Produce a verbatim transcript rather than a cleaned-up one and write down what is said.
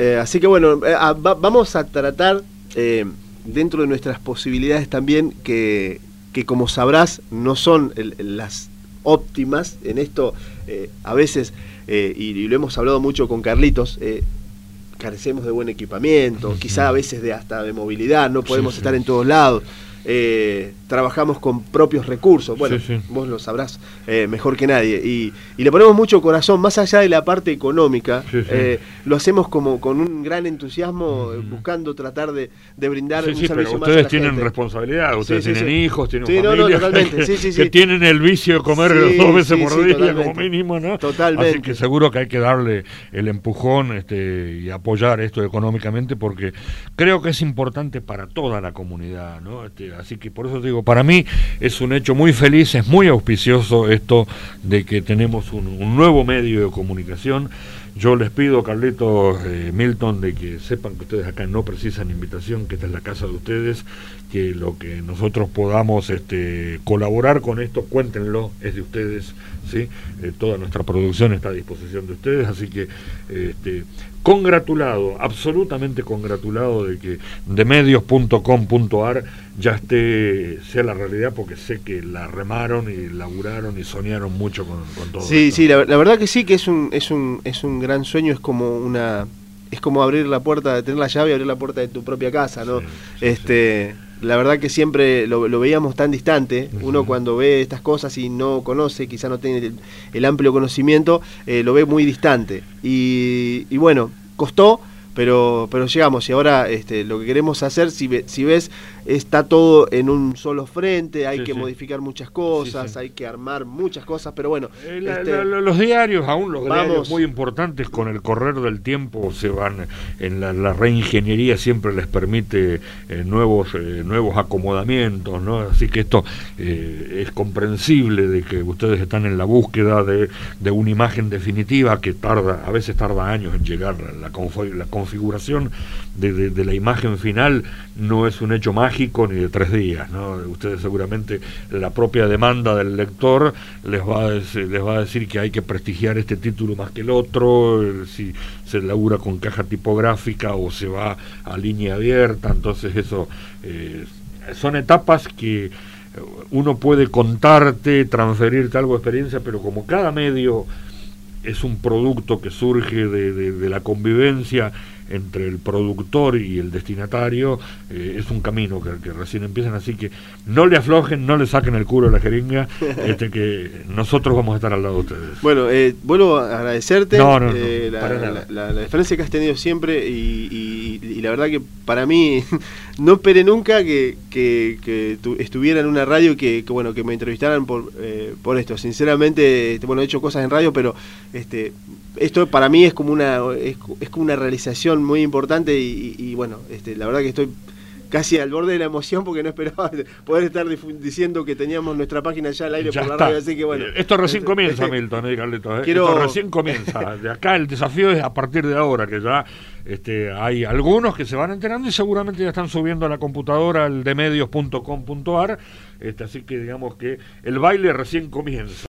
Eh, así que bueno, eh, a, va, vamos a tratar, eh, dentro de nuestras posibilidades también, que, que como sabrás, no son el, las óptimas en esto, eh, a veces, eh, y, y lo hemos hablado mucho con Carlitos, eh, carecemos de buen equipamiento, quizá a veces de hasta de movilidad, no podemos sí, estar sí. en todos lados. Eh, trabajamos con propios recursos, bueno, sí, sí. vos lo sabrás eh, mejor que nadie, y, y le ponemos mucho corazón, más allá de la parte económica, sí, sí. Eh, lo hacemos como con un gran entusiasmo, mm. buscando tratar de, de brindar sí, un sí, servicio pero más ustedes a la tienen gente. responsabilidad, ustedes sí, sí, tienen sí. hijos, tienen sí, familia, no, no, totalmente. que, sí, sí, que sí. tienen el vicio de comer sí, dos veces sí, por sí, día totalmente. como mínimo, ¿no? Totalmente. Así que seguro que hay que darle el empujón este, y apoyar esto económicamente, porque creo que es importante para toda la comunidad, ¿no? Este, así que por eso digo, para mí es un hecho muy feliz, es muy auspicioso esto de que tenemos un, un nuevo medio de comunicación. Yo les pido, Carlitos, eh, Milton, de que sepan que ustedes acá no precisan invitación, que esta es la casa de ustedes, que lo que nosotros podamos este, colaborar con esto, cuéntenlo, es de ustedes, ¿sí? Eh, toda nuestra producción está a disposición de ustedes, así que este, congratulado, absolutamente congratulado de que demedios punto com punto ar ya esté, sea la realidad, porque sé que la remaron y laburaron y soñaron mucho con, con todo sí, esto. Sí, la, la verdad que sí, que es un, es un, es un gran sueño, es como una, es como abrir la puerta, tener la llave y abrir la puerta de tu propia casa, ¿no? Sí, sí, este, sí. La verdad que siempre lo, lo veíamos tan distante, uh-huh. Uno cuando ve estas cosas y no conoce, quizá no tiene el, el amplio conocimiento, eh, lo ve muy distante, y, y bueno, costó, pero pero llegamos, y ahora este, lo que queremos hacer, si, ve, si ves, está todo en un solo frente, hay sí, que sí. modificar muchas cosas, sí, sí. hay que armar muchas cosas, pero bueno. Eh, la, este, la, los diarios, aún los vamos, diarios muy importantes, con el correr del tiempo se van, en la, la reingeniería siempre les permite eh, nuevos eh, nuevos acomodamientos, ¿no? Así que esto eh, es comprensible de que ustedes están en la búsqueda de, de una imagen definitiva que tarda, a veces tarda años en llegar, la, config, la configuración de, de, de la imagen final no es un hecho mágico ni de tres días, ¿no? Ustedes seguramente, la propia demanda del lector les va a decir, les va a decir que hay que prestigiar este título más que el otro, si se labura con caja tipográfica o se va a línea abierta, entonces eso eh, son etapas que uno puede contarte, transferirte algo de experiencia, pero como cada medio es un producto que surge de, de, de la convivencia entre el productor y el destinatario, eh, es un camino que, que recién empiezan, así que no le aflojen, no le saquen el culo a la jeringa, este, que nosotros vamos a estar al lado de ustedes. Bueno, eh, vuelvo a agradecerte no, no, eh, no, la, para la, la, la diferencia que has tenido siempre, y, y, y la verdad que para mí no esperé nunca que, que, que tu, estuviera en una radio, que, que bueno, que me entrevistaran por, eh, por esto. Sinceramente, este, bueno, he hecho cosas en radio, pero este esto para mí es como una es, es como una realización muy importante, y, y, y bueno, este, la verdad que estoy casi al borde de la emoción, porque no esperaba poder estar diciendo que teníamos nuestra página ya al aire ya por la está. radio, así que bueno. Esto recién este, comienza, este, Milton, eh, Carlitos, eh. quiero... Esto recién comienza. De acá el desafío es a partir de ahora, que ya este, hay algunos que se van enterando y seguramente ya están subiendo a la computadora el demedios punto com punto ar, este, así que digamos que el baile recién comienza.